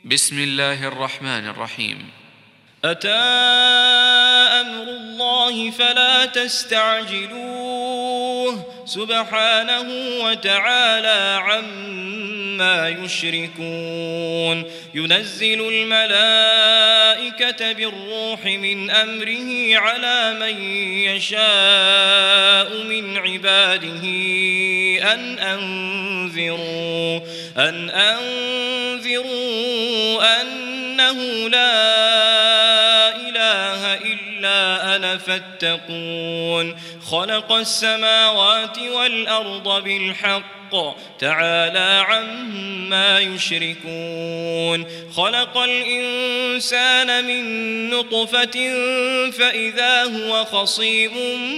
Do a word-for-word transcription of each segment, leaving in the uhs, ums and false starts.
بسم الله الرحمن الرحيم. أتى أمر الله فلا تستعجلوه سبحانه وتعالى عما يشركون. ينزل الملائكة بالروح من أمره على من يشاء من عباده أن أنذروا أن أنذروا أنه لا إله إلا أنا فاتقون. خلق السماوات والأرض بالحق تعالى عما يشركون. خلق الإنسان من نطفة فإذا هو خصيم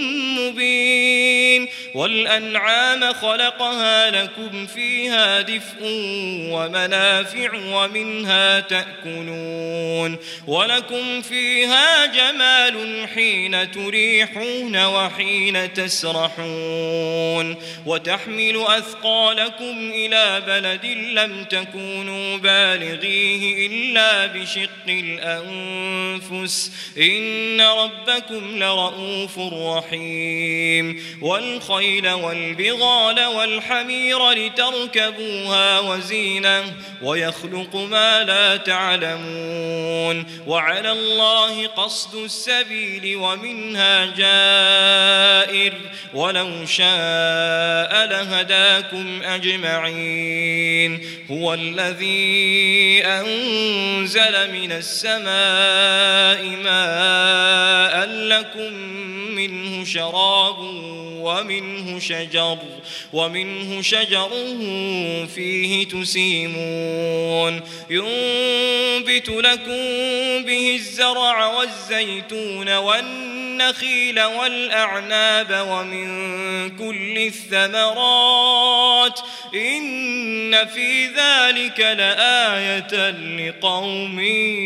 مبين. والأنعام خلقها لكم فيها دفء ومنافع ومنها تأكلون ولكم فيها جمال حين تريحون وحين تسرحون. وتحمل أثقالكم إلى بلد لم تكونوا بالغيه إلا بشق الأنفس إن ربكم لرؤوف رحيم. والخيل والبغال والحمير لتركبوها وزينة ويخلق ما لا تعلمون. وعلى الله قصد السبيل ومنها جائر ولو شاء لهداكم أجمعين. هو الذي أنزل من السماء ماء لكم منه شراب ومنه شجر ومنه شجر فيه تسيمون. ينبت لكم به الزرع والزيتون والنخيل والأعناب ومن كل الثمرات إن في ذلك لآية لقوم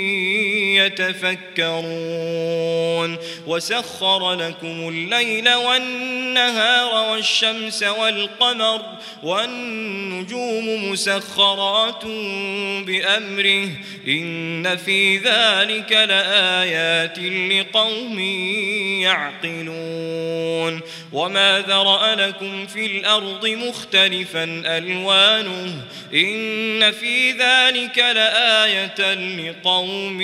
يتفكرون. وسخر لكم الليل والنهار والشمس والقمر والنجوم مسخرات بأمره إن في ذلك لآيات لقوم يعقلون. وما ذرأ لكم في الأرض مختلفا ألوانه إن في ذلك لآية لقوم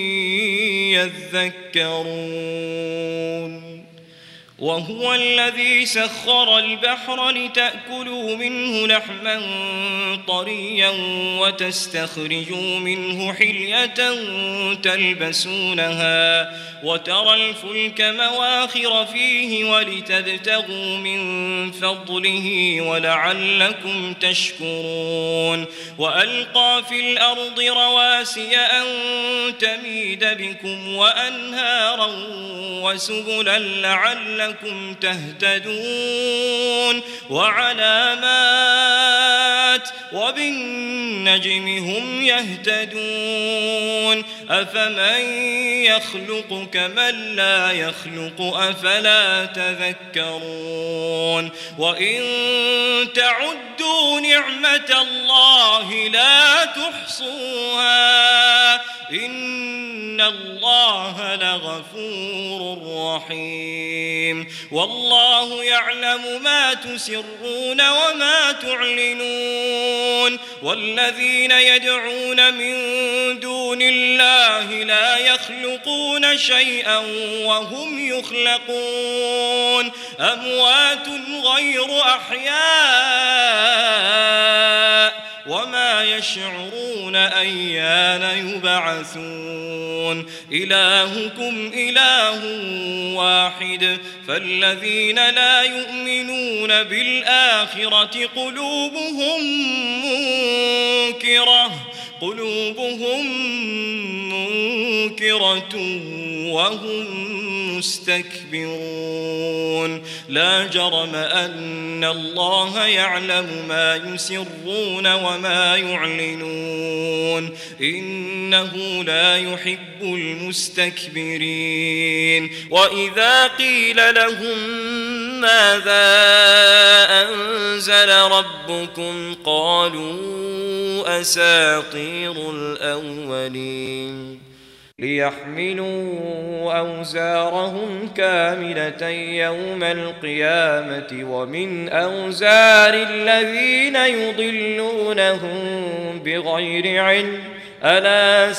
يذكرون. وهو الذي سخر البحر لتأكلوا منه لحما طريا وتستخرجوا منه حلية تلبسونها وترى الفلك مواخر فيه ولتبتغوا من فضله ولعلكم تشكرون. وألقى في الأرض رواسي أن تميد بكم وأنهارا وسبلا لعلكم تهتدون. وعلامات وبالنجم هم يهتدون. أفمن يخلق كمن لا يخلق أفلا تذكرون. وإن تعدوا نعمة الله لا تحصوها إن الله لغفور رحيم. والله يعلم ما تسرون وما تعلنون. والذين يدعون من دون الله لا يخلقون شيئا وهم يخلقون أموات غير أحياء وما يشعرون أيان يبعثون. إلهكم إله واحد فالذين لا يؤمنون بالآخرة قلوبهم منكرة قلوبهم منكرة وهم مستكبرون. لا جرم أن الله يعلم ما يسرون وما يعلنون إنه لا يحب المستكبرين. وإذا قيل لهم ماذا أنزل ربكم قالوا أساطير الأولين ليحملوا أوزارهم كاملة يوم القيامة ومن أوزار الذين يضلونهم بغير علم ألا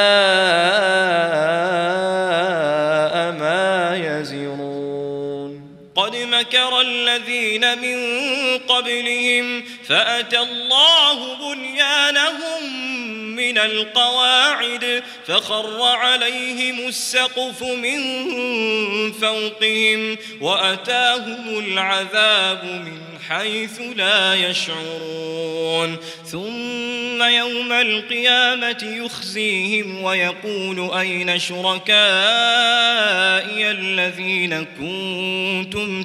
ساء ما يزرون قد مكر الذين من قبلهم فأتى الله بنيانهم من القواعد فخر عليهم السقف من فوقهم وأتاهم العذاب من حيث لا يشعرون ثم يوم القيامة يخزيهم ويقول أين شركائي الذين كنتم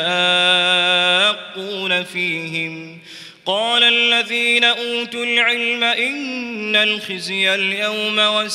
تشاقون فيهم قال الذين أوتوا العلم إن الخزي اليوم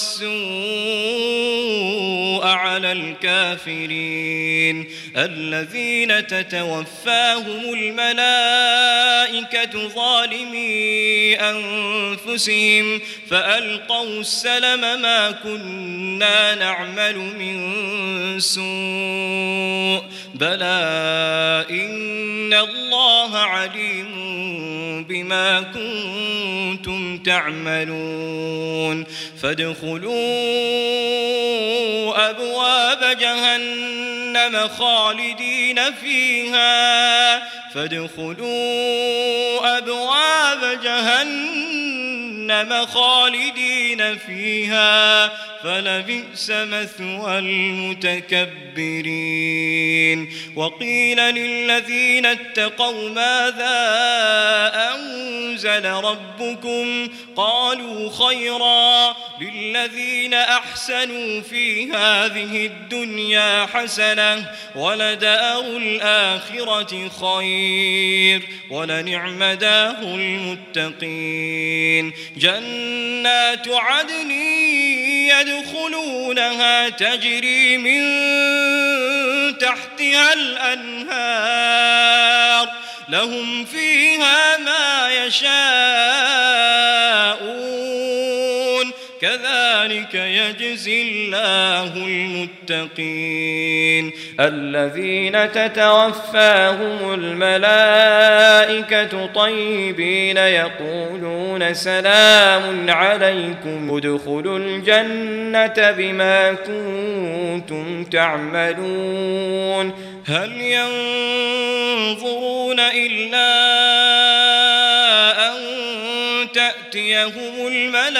والسوء على الكافرين الذين تتوفاهم الملائكة ظالمي أنفسهم فألقوا السلم ما كنا نعمل من سوء بلى إن الله عليم بما كنتم تعملون فادخلوا أبواب جهنم خالدين فيها فادخلوا أبواب جهنم خالدين فيها فلبئس مثوى المتكبرين وقيل للذين اتقوا ماذا أنزل ربكم قالوا خيرا للذين أحسنوا في هذه الدنيا حسنة ولدار الآخرة خير ولنعم دار المتقين جنات عدن يدخلونها تجري من تحتها الأنهار لهم فيها ما يشاءون كذلك يجزي الله المتقين الذين تتوفاهم الملائكة طيبين يقولون سلام عليكم ادخلوا الجنة بما كنتم تعملون هل ينظرون إلا أن تأتيهم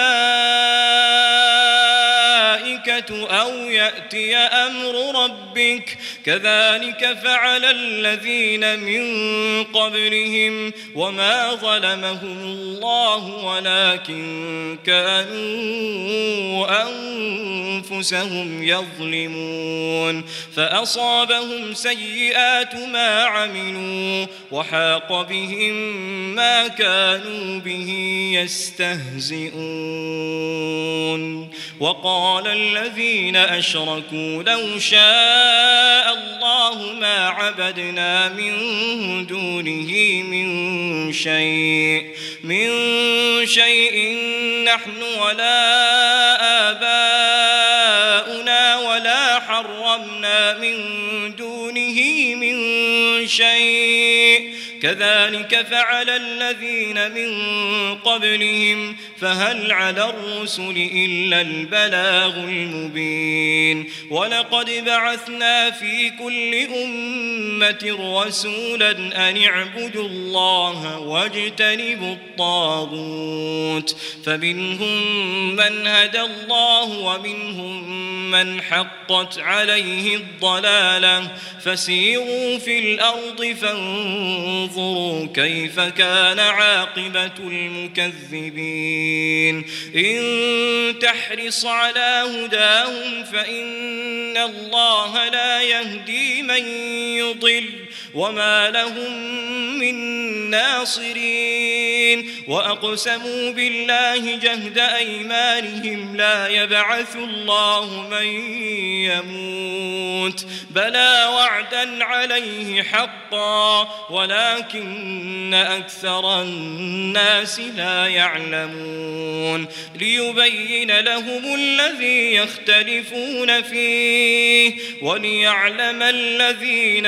الملائكة أو يأتي أمر ربك كذلك فعل الذين من قبلهم وما ظلمهم الله ولكن كانوا أنفسهم يظلمون فأصابهم سيئات ما عملوا وحاق بهم ما كانوا به يستهزئون وقال الذين أشركوا لو شاء الله ما عبدنا من دونه من شيء من شيء نحن ولا آباؤنا ولا حرمنا من دونه من شيء كذلك فعل الذين من قبلهم فهل على الرسل إلا البلاغ المبين ولقد بعثنا في كل أمة رسولا أن اعبدوا الله واجتنبوا الطاغوت فمنهم من هدى الله ومنهم من حقت عليه الضلالة فسيروا في الأرض فانظروا كيف كان عاقبة المكذبين إن تحرص على هداهم فإن الله لا يهدي من يضل وما لهم من ناصرين وأقسموا بالله جهد أيمانهم لا يبعث الله من يموت بلى وعدا عليه حقا ولكن أكثر الناس لا يعلمون ليبين لهم الذي يختلفون فيه وليعلم الذين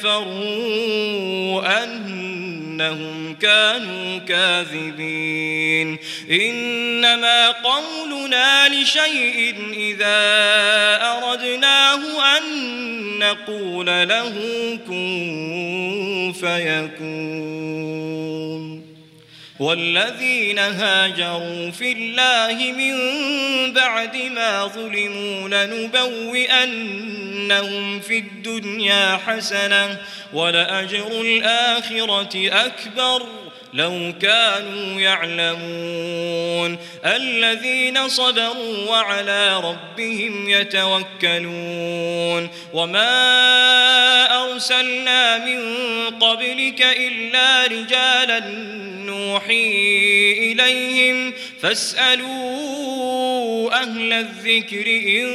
كفروا أنهم كانوا كاذبين إنما قولنا لشيء إذا أردناه أن نقول له كن فيكون والذين هاجروا في الله من بعد ما ظلموا لنبوئنهم في الدنيا حسنة ولأجر الآخرة أكبر لو كانوا يعلمون الذين صبروا وعلى ربهم يتوكلون وما أرسلنا من قبلك إلا رجالا نوحي إليهم فاسألوا أهل الذكر إن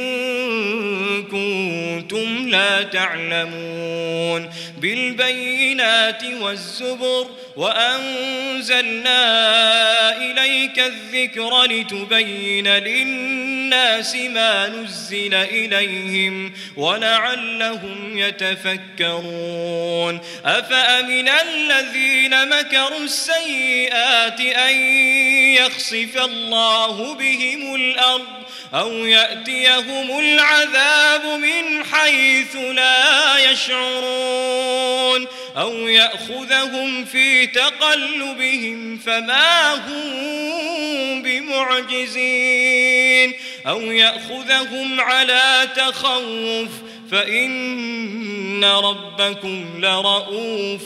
كنتم لا تعلمون بالبينات والزبر وأنزلنا إليك الذكر لتبين للناس ما نزل إليهم ولعلهم يتفكرون أفأمن الذين مكروا السيئات أن يخسف الله بهم الأرض أو يأتيهم العذاب من حيث لا يشعرون أو يأخذهم في تقلبهم فما هم بمعجزين أو يأخذهم على تخوف فإن ربكم لرؤوف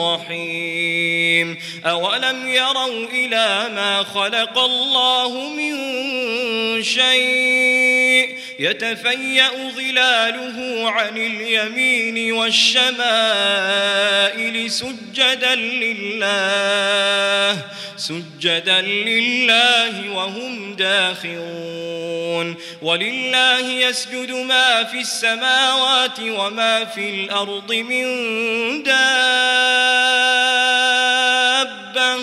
رحيم أولم يروا إلى ما خلق الله من شيء يتفيأ ظلاله عن اليمين والشمائل سجدا لله سجدا لله وهم داخرون ولله يسجد ما في السماوات وما في الأرض من دابة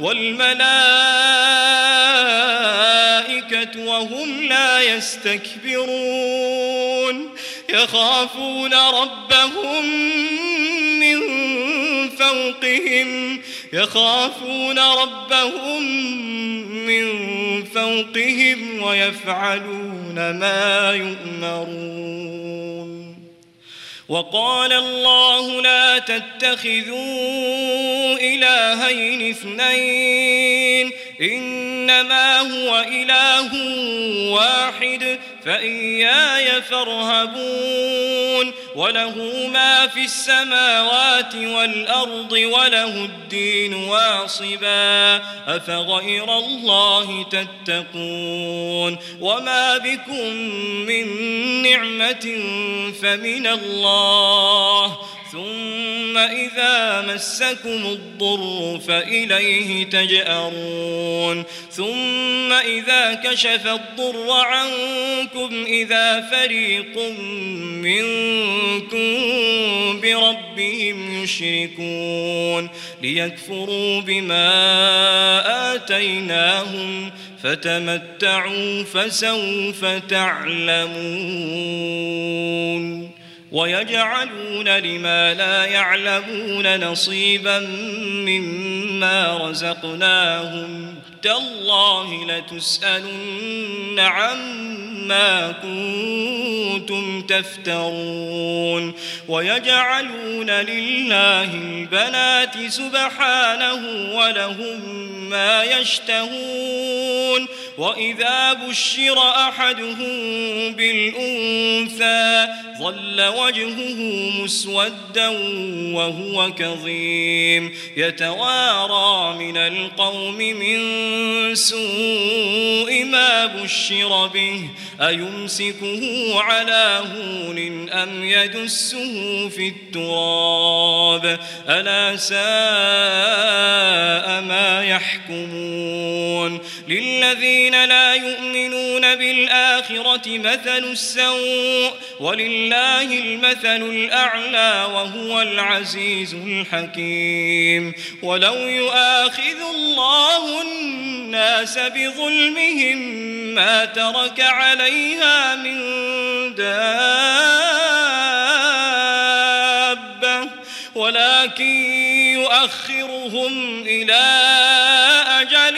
والملائكة وهم لا يستكبرون يخافون ربهم من فوقهم يخافون ربهم من فوقهم ويفعلون ما يؤمرون وقال الله لا تتخذوا إلهين اثنين إنما هو إله واحد فإياي فارهبون وله ما في السماوات والأرض وله الدين واصبا أفغير الله تتقون وما بكم من نعمة فمن الله ثم إذا مسكم الضر فإليه تجأرون ثم إذا كشف الضر عنكم إذا فريق منكم بربهم يشركون ليكفروا بما آتيناهم فتمتعوا فسوف تعلمون ويجعلون لما لا يعلمون نصيبا مما رزقناهم تالله لتسألن عما كنتم تفترون ويجعلون لله البنات سبحانه ولهم ما يشتهون وإذا بشر أحدهم بالأنثى ظل وجهه مسودا وهو كظيم يتوارى من القوم من سوء ما بشر به أيمسكه على هون أم يدسه في التراب ألا ساء ما يحكمون للذين لا يؤمنون بالآخرة مثل السوء ولله المثل الأعلى وهو العزيز الحكيم ولو يؤاخذ الله الناس بظلمهم ما ترك عليها من دابة ولكن يؤخرهم إلى أجل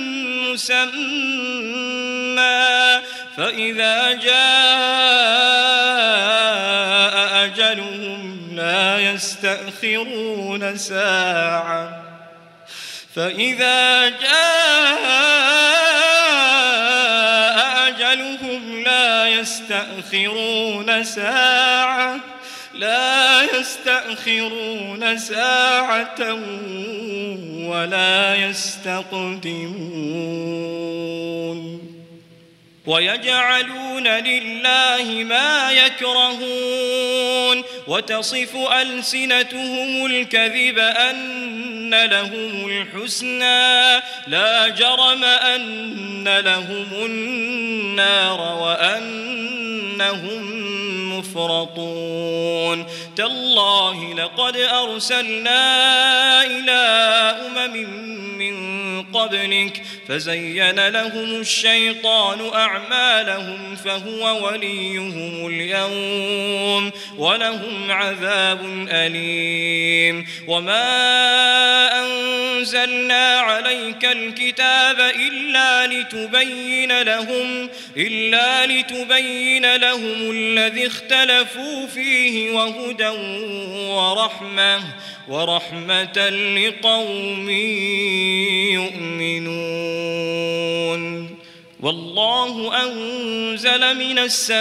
مسمى فإذا جاء أجلهم لا يستأخرون ساعة فإذا جاء أجلهم لا يستأخرون ساعة لا يستأخرون ساعة ولا يستقدمون ويجعلون لله ما يكرهون وتصف ألسنتهم الكذب أن لهم الحسنى لا جرم أن لهم النار وأنهم مفرطون تالله لقد أرسلنا إلى أمم من قبلك فزين لهم الشيطان أعمالهم فهو وليهم اليوم ولهم عذاب أليم وما أنزلنا عليك الكتاب إلا لتبين لهم إلا لتبين لهم الذي اختلفوا فيه وهدى ورحمة ورحمة لقوم يؤمنون والله أنزل من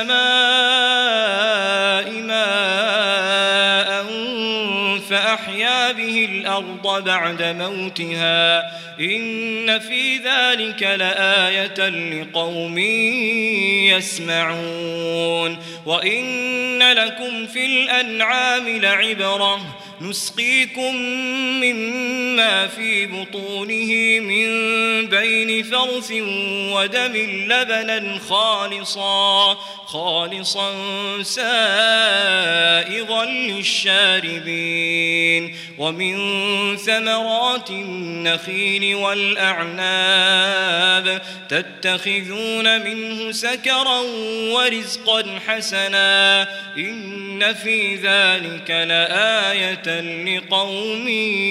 السماء ماء فأحيا به الأرض بعد موتها إن في ذلك لآية لقوم يسمعون وإن لكم في الأنعام لعبرة نسقيكم مما في بطونه من بين فرث ودم لبنا خالصا خالصا سائغا للشاربين ومن ثمرات النخيل والأعناب تتخذون منه سكرا ورزقا حسنا إن في ذلك لآية لقوم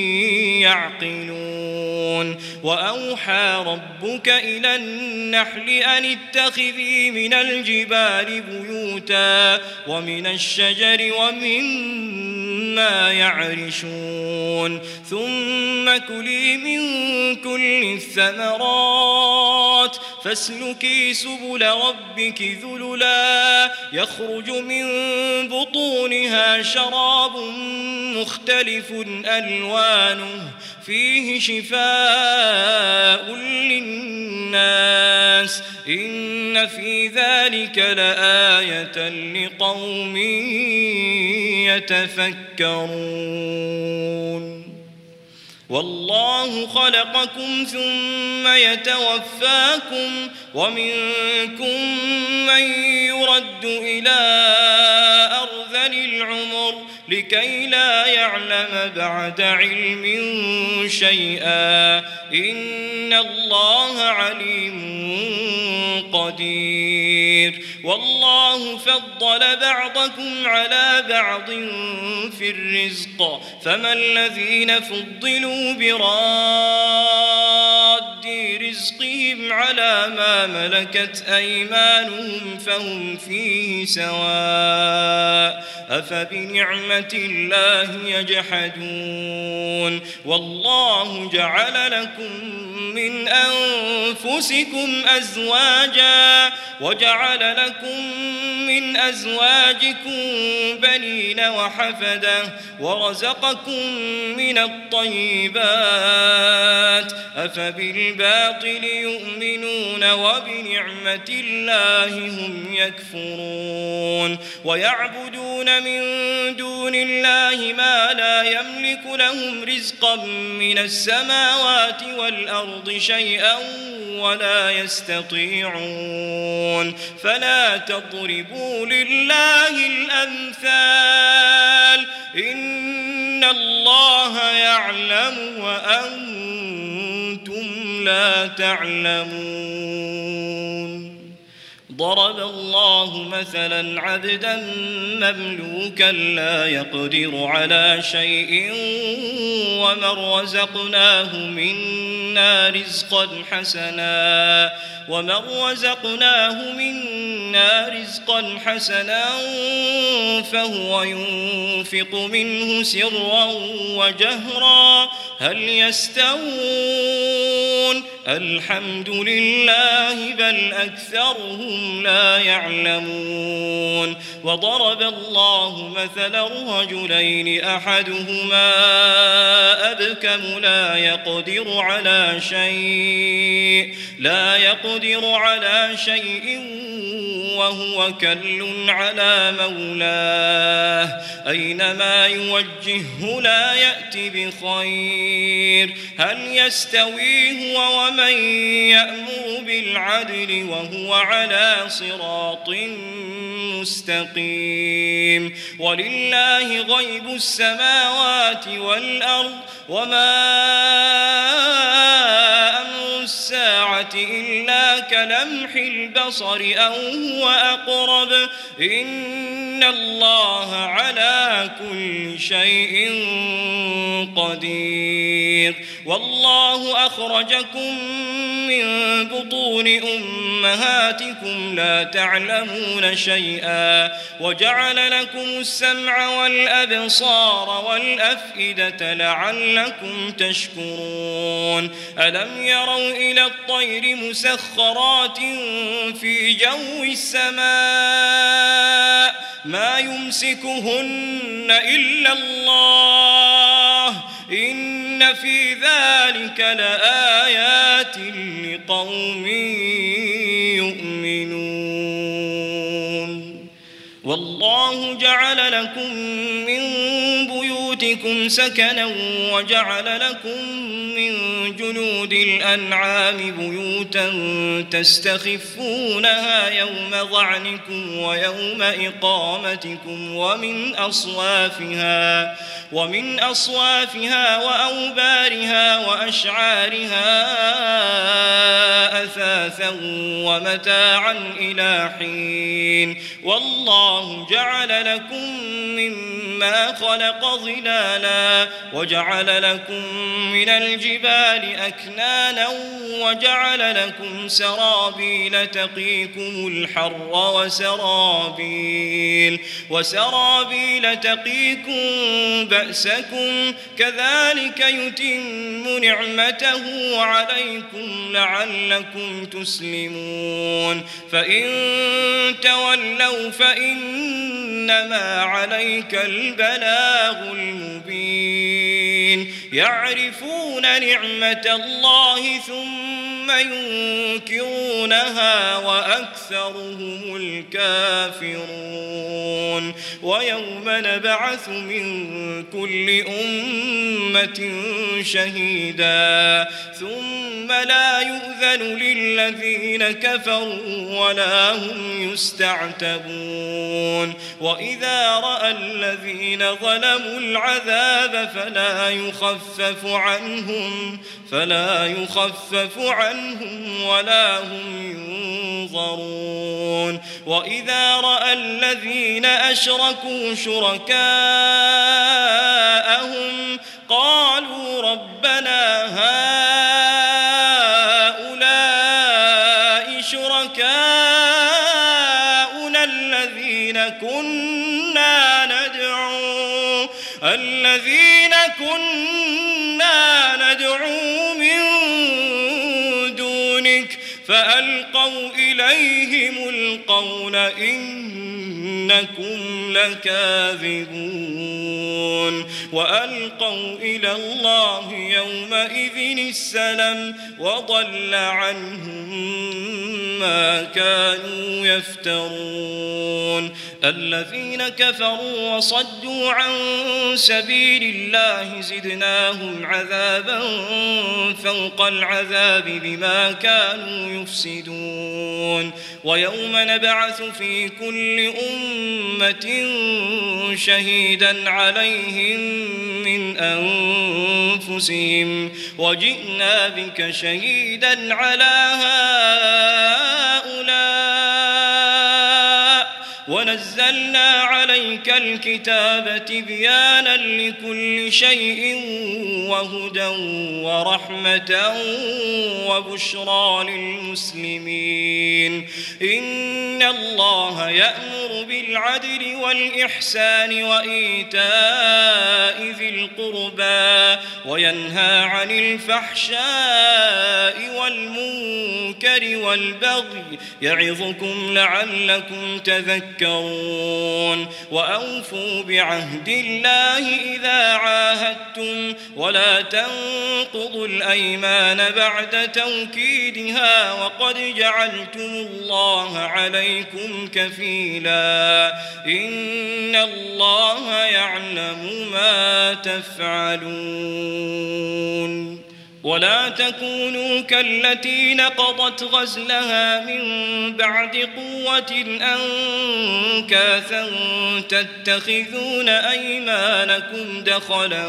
يعقلون وأوحى ربك إلى النحل أن اتخذي من الجبال بيوتا ومن الشجر ومما يعرشون ثم كلي من كل الثمرات فاسلكي سبل ربك ذللا يخرج من بطونها شراب مختلف ألوانه فيه شفاء للناس إن في ذلك لآية لقوم يتفكرون والله خلقكم ثم يتوفاكم ومنكم من يرد إلى أرذل العمر لكي لا يعلم بعد علم شيئا إن الله عليم قدير والله فضل بعضكم على بعض في الرزق فما الذين فضلوا براد رزقهم أنفسهم على ما ملكت أيمانهم فهم فيه سواء أفبنعمة الله يجحدون والله جعل لكم من أنفسكم أزواجا وجعل لكم من أزواجكم بنين وحفدة ورزقكم من الطيبات أفبالباطل يؤمنون وبنعمة الله هم يكفرون ويعبدون من دون الله ما لا يملك لهم رزقا من السماوات والأرض شيئا ولا يستطيعون فلا تضربوا لله الأمثال إن الله يعلم وأنتم لا تعلمون ضرب الله مثلا عبدا مملوكا لا يقدر على شيء ومن رزقناه منا رزقا حسنا ومن رزقناه منا رزقا حسنا فهو ينفق منه سرا وجهرا هل يستوون الحمد لله بل أكثرهم لا يعلمون وضرب الله مثلا رجلين أحدهما أبكم لا يقدر على شيء لا يقدر على شيء وهو كل على مولاه أينما يوجهه لا يأتي بخير هل يستوي هو ومن يأمر بالعدل وهو على صراط مستقيم ولله غيب السماوات والأرض وما أمر الساعة إلا كلمح البصر أو هو أقرب إن الله على كل شيء قدير والله أخرجكم من بطون أمهاتكم لا تعلمون شيئا وجعل لكم السمع والأبصار والأفئدة لعلكم تشكرون ألم يروا إلى الطير مسخرات في جو السماء ما يمسكهن إلا الله إن في ذلك لآيات لقوم يؤمنون والله جعل لكم من بيوتكم سكنا وجعل لكم من جلود الأنعام بيوتا تستخفونها يوم ظعنكم ويوم إقامتكم ومن أصوافها ومن أصوافها وأوبارها وأشعارها أثاثا ومتاعا إلى حين والله جعل لكم مما خلق ظلالا وجعل لكم من الجبال أكنانا وجعل لكم سرابيل تقيكم الحر وسرابيل وسرابيل تقيكم بأسكم كذلك يتم نعمته عليكم لعلكم تسلمون فإن تولوا فإنما عليك البلاغ المبين يعرفون نعمة الله ثم ينكرونها وأكثرهم الكافرون ويوم نبعث من كل أمة شهيدا ثم لا يؤذن للذين كفروا ولا هم يستعتبون وإذا رأى الذين ظلموا العذاب فلا يخفف عنهم فلا يخفف عنهم ولا هم ينظرون وإذا رأى الذين أشركوا شركاءهم قالوا ربنا هؤلاء الذين كنا ندعو الذين كنا ندعو من دونك فألقوا إليهم القول إنكم لكاذبون وألقوا إلى الله يومئذ السلم وضل عنهم ما كانوا يفترون الذين كفروا وصدوا عن سبيل الله زدناهم عذابا فوق العذاب بما كانوا يفسدون ويوم نبعث في كل أمة شهيدا عليهم من أنفسهم وجئنا بك شهيدا على هؤلاء ونزلنا عليك الكتاب تبيانا لكل شيء وهدى ورحمة وبشرى للمسلمين إن الله يأمر بالعدل والإحسان وإيتاء ذي القربى وينهى عن الفحشاء والمنكر والبغي يعظكم لعلكم تذكرون وأوفوا بعهد الله إذا عاهدتم ولا تنقضوا الأيمان بعد توكيدها وقد جعلتم الله عليكم كفيلا إن الله يعلم ما تفعلون ولا تكونوا كالتي نقضت غزلها من بعد قوة أنكاثا تتخذون أيمانكم دخلا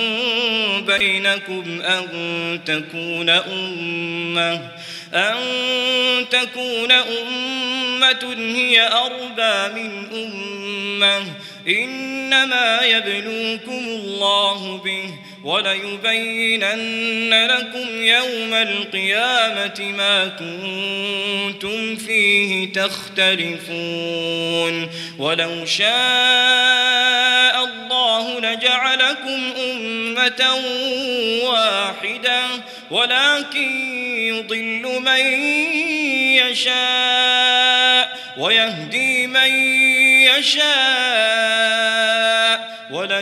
بينكم أن تكون أمة أن تكون أمة هي أربى من أمة إنما يبلوكم الله به وليبينن لكم يوم القيامة ما كنتم فيه تختلفون ولو شاء الله لجعلكم أمة واحدة ولكن يضل من يشاء ويهدي من يشاء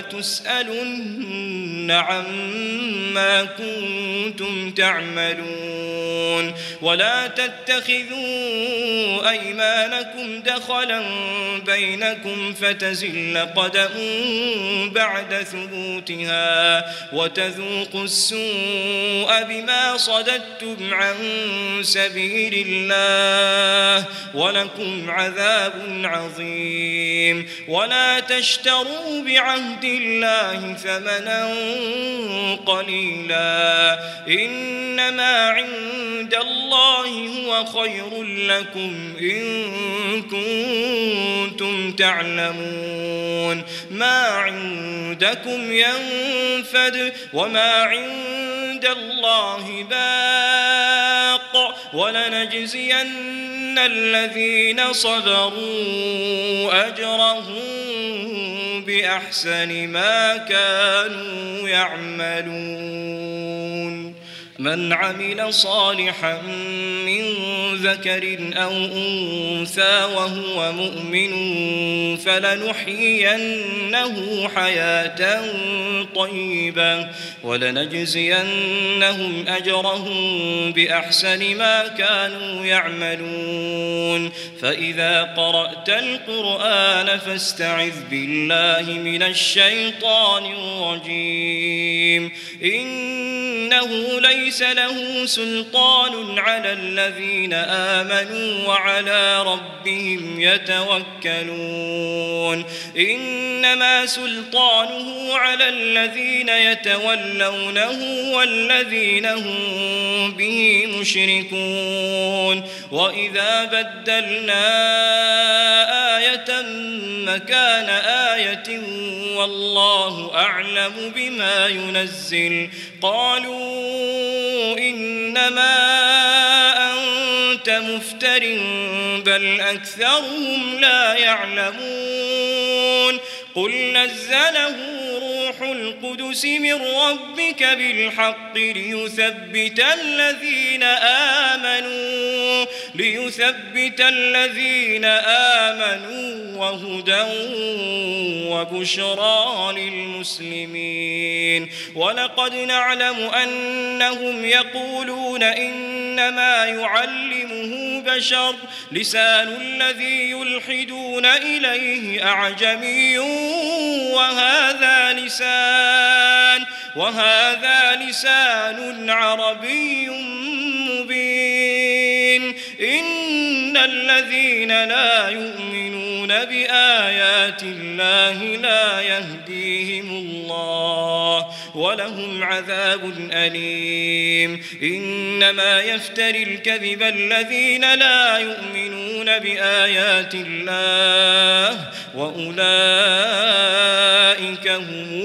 ولتسألن عما كنتم تعملون ولا تتخذوا أيمانكم دخلا بينكم فتزل قدم بعد ثبوتها وتذوقوا السوء بما صددتم عن سبيل الله ولكم عذاب عظيم ولا تشتروا بعهد الله ثمنا قليلا إنما عند الله هو خير لكم إن كنتم تعلمون ما عندكم ينفد وما عند الله باق ولنجزين الذين صبروا أجرهم بأحسن ما كانوا يعملون من عمل صالحا من ذكر أو أنثى وهو مؤمن فلنحيينه حياة طيبة ولنجزينهم أجرهم بأحسن ما كانوا يعملون فإذا قرأت القرآن فاستعذ بالله من الشيطان الرجيم إنه ليس ليس له سلطان على الذين آمنوا وعلى ربهم يتوكلون إنما سلطانه على الذين يتولونه والذين هم به مشركون وإذا بدلنا آية مكان آية والله أعلم بما ينزل قالوا إنما أنت كنت مفتر بل أكثرهم لا يعلمون قل نزله روح القدس من ربك بالحق ليثبت الذين آمنوا ليثبت الذين آمنوا وهدى وبشرى للمسلمين ولقد نعلم أنهم يقولون إنما يعلمه بشر لسان الذي يلحدون إليه أعجمي وهذا لسان وهذا لسان عربي مبين إن الذين لا يؤمنون بآيات الله لا يهديهم الله ولهم عذاب أليم إنما يفتري الكذب الذين لا يؤمنون بآيات الله وأولئك هم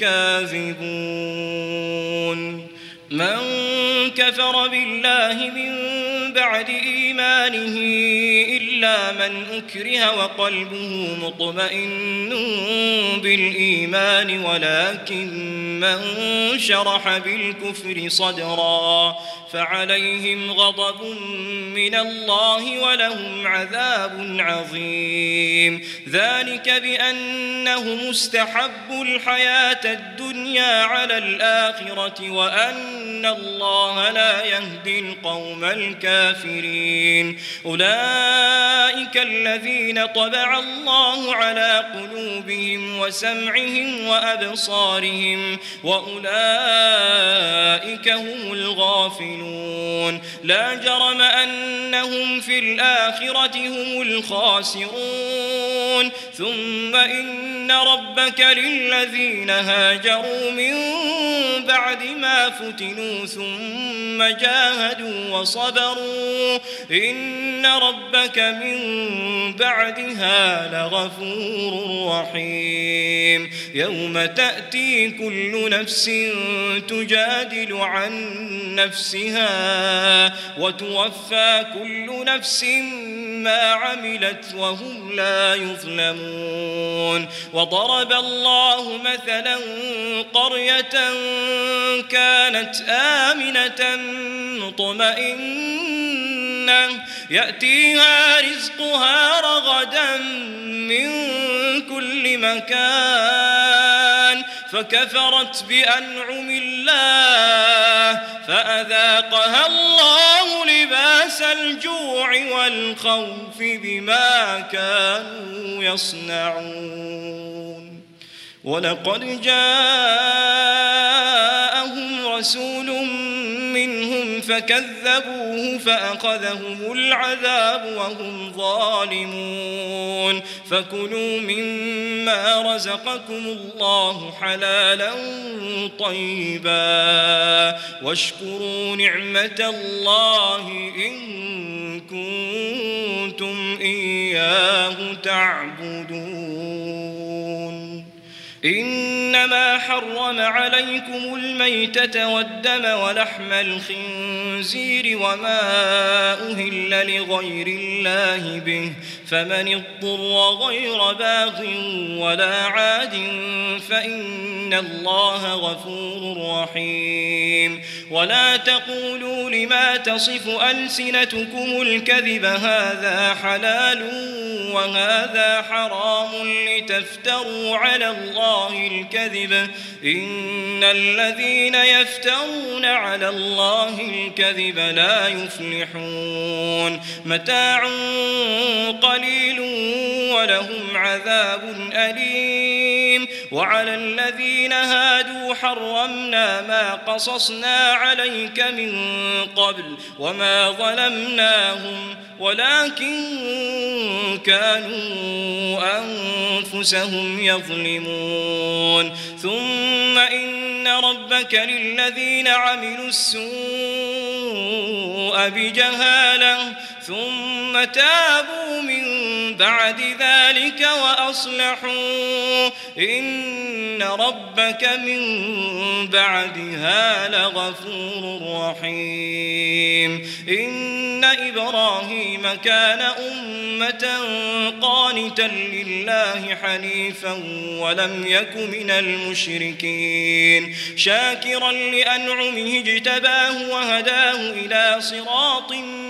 الكاذبون من كفر بالله من بعد إيمانه إلا من أكره وقلبه مطمئن بالإيمان ولكن من شرح بالكفر صدرا فعليهم غضب من الله ولهم عذاب عظيم ذلك بأنهم استحبوا الحياة الدنيا على الآخرة وأن الله لا يهدي القوم الكافرين أولئك الذين طبع الله على قلوبهم وسمعهم وأبصارهم وأولئك هم الغافلون لا جرم أنهم في الآخرة هم الخاسرون ثم إن ربك للذين هاجروا من بعد ما فتنوا ثم جاهدوا وصبروا إن ربك من بعدها لغفور رحيم يوم تأتي كل نفس تجادل عن نفسها وتوفى كل نفس ما عملت وهم لا يظلمون وضرب الله مثلا قرية كانت آمنة مطمئنة يأتيها رزقها رغدا من كل مكان فكفرت بأنعم الله فأذاقها الله لباس الجوع والخوف بما كانوا يصنعون ولقد جاءهم رسول منهم فكذبوه فأخذهم العذاب وهم ظالمون فكلوا مما رزقكم الله حلالا طيبا واشكروا نعمة الله إن كنتم إياه تعبدون إنما حرم عليكم الميتة والدم ولحم الخنزير وما أهل لغير الله به فمن اضطر غير باغ ولا عاد فإن الله غفور رحيم ولا تقولوا لما تصف ألسنتكم الكذب هذا حلال وهذا حرام لتفتروا على الله الكذب إن الذين يفترون على الله الكذب لا يفلحون متاع قليل ولهم عذاب أليم وعلى الذين هادوا حرمنا ما قصصنا عليك من قبل وما ظلمناهم ولكن كانوا أنفسهم يظلمون ثم إن ربك للذين عملوا السوء بجهالة ثم تابوا من بعد ذلك وأصلحوا إن ربك من بعدها لغفور رحيم إن إبراهيم كان أمة قانتا لله حنيفا ولم يك من المشركين شاكرا لأنعمه اجتباه وهداه إلى صراط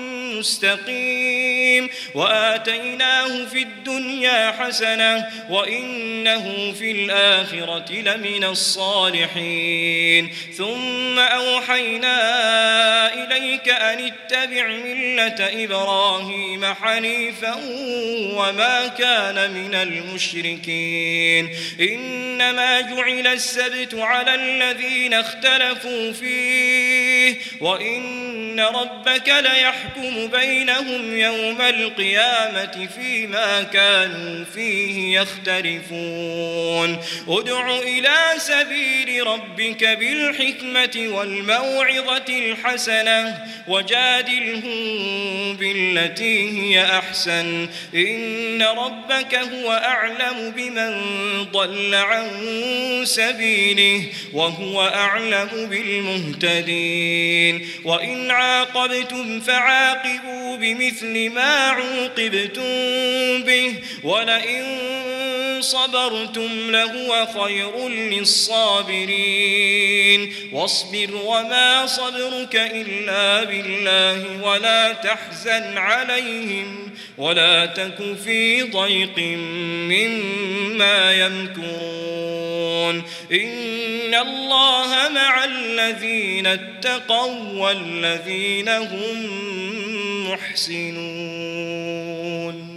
مستقيم وآتيناه في الدنيا حسنة وإنه في الآخرة لمن الصالحين ثم أوحينا إليك أن اتبع ملة إبراهيم حنيفا وما كان من المشركين إنما جعل السبت على الذين اختلفوا فيه وإن ربك ليحكم بينهم يوم القيامة فيما كانوا فيه يختلفون ادع إلى سبيل ربك بالحكمة والموعظة الحسنة وجادلهم بالتي هي أحسن إن ربك هو أعلم بمن ضل عن سبيله وهو أعلم بالمهتدين وإن عاقبتم فعاقبوا بمثل ما عوقبتم به ولئن صبرتم لهو خير للصابرين واصبر وما صبرك إلا بالله ولا تحزن عليهم ولا تك في ضيق مما يمكرون إن الله مع الذين اتقوا والذين هم محسنون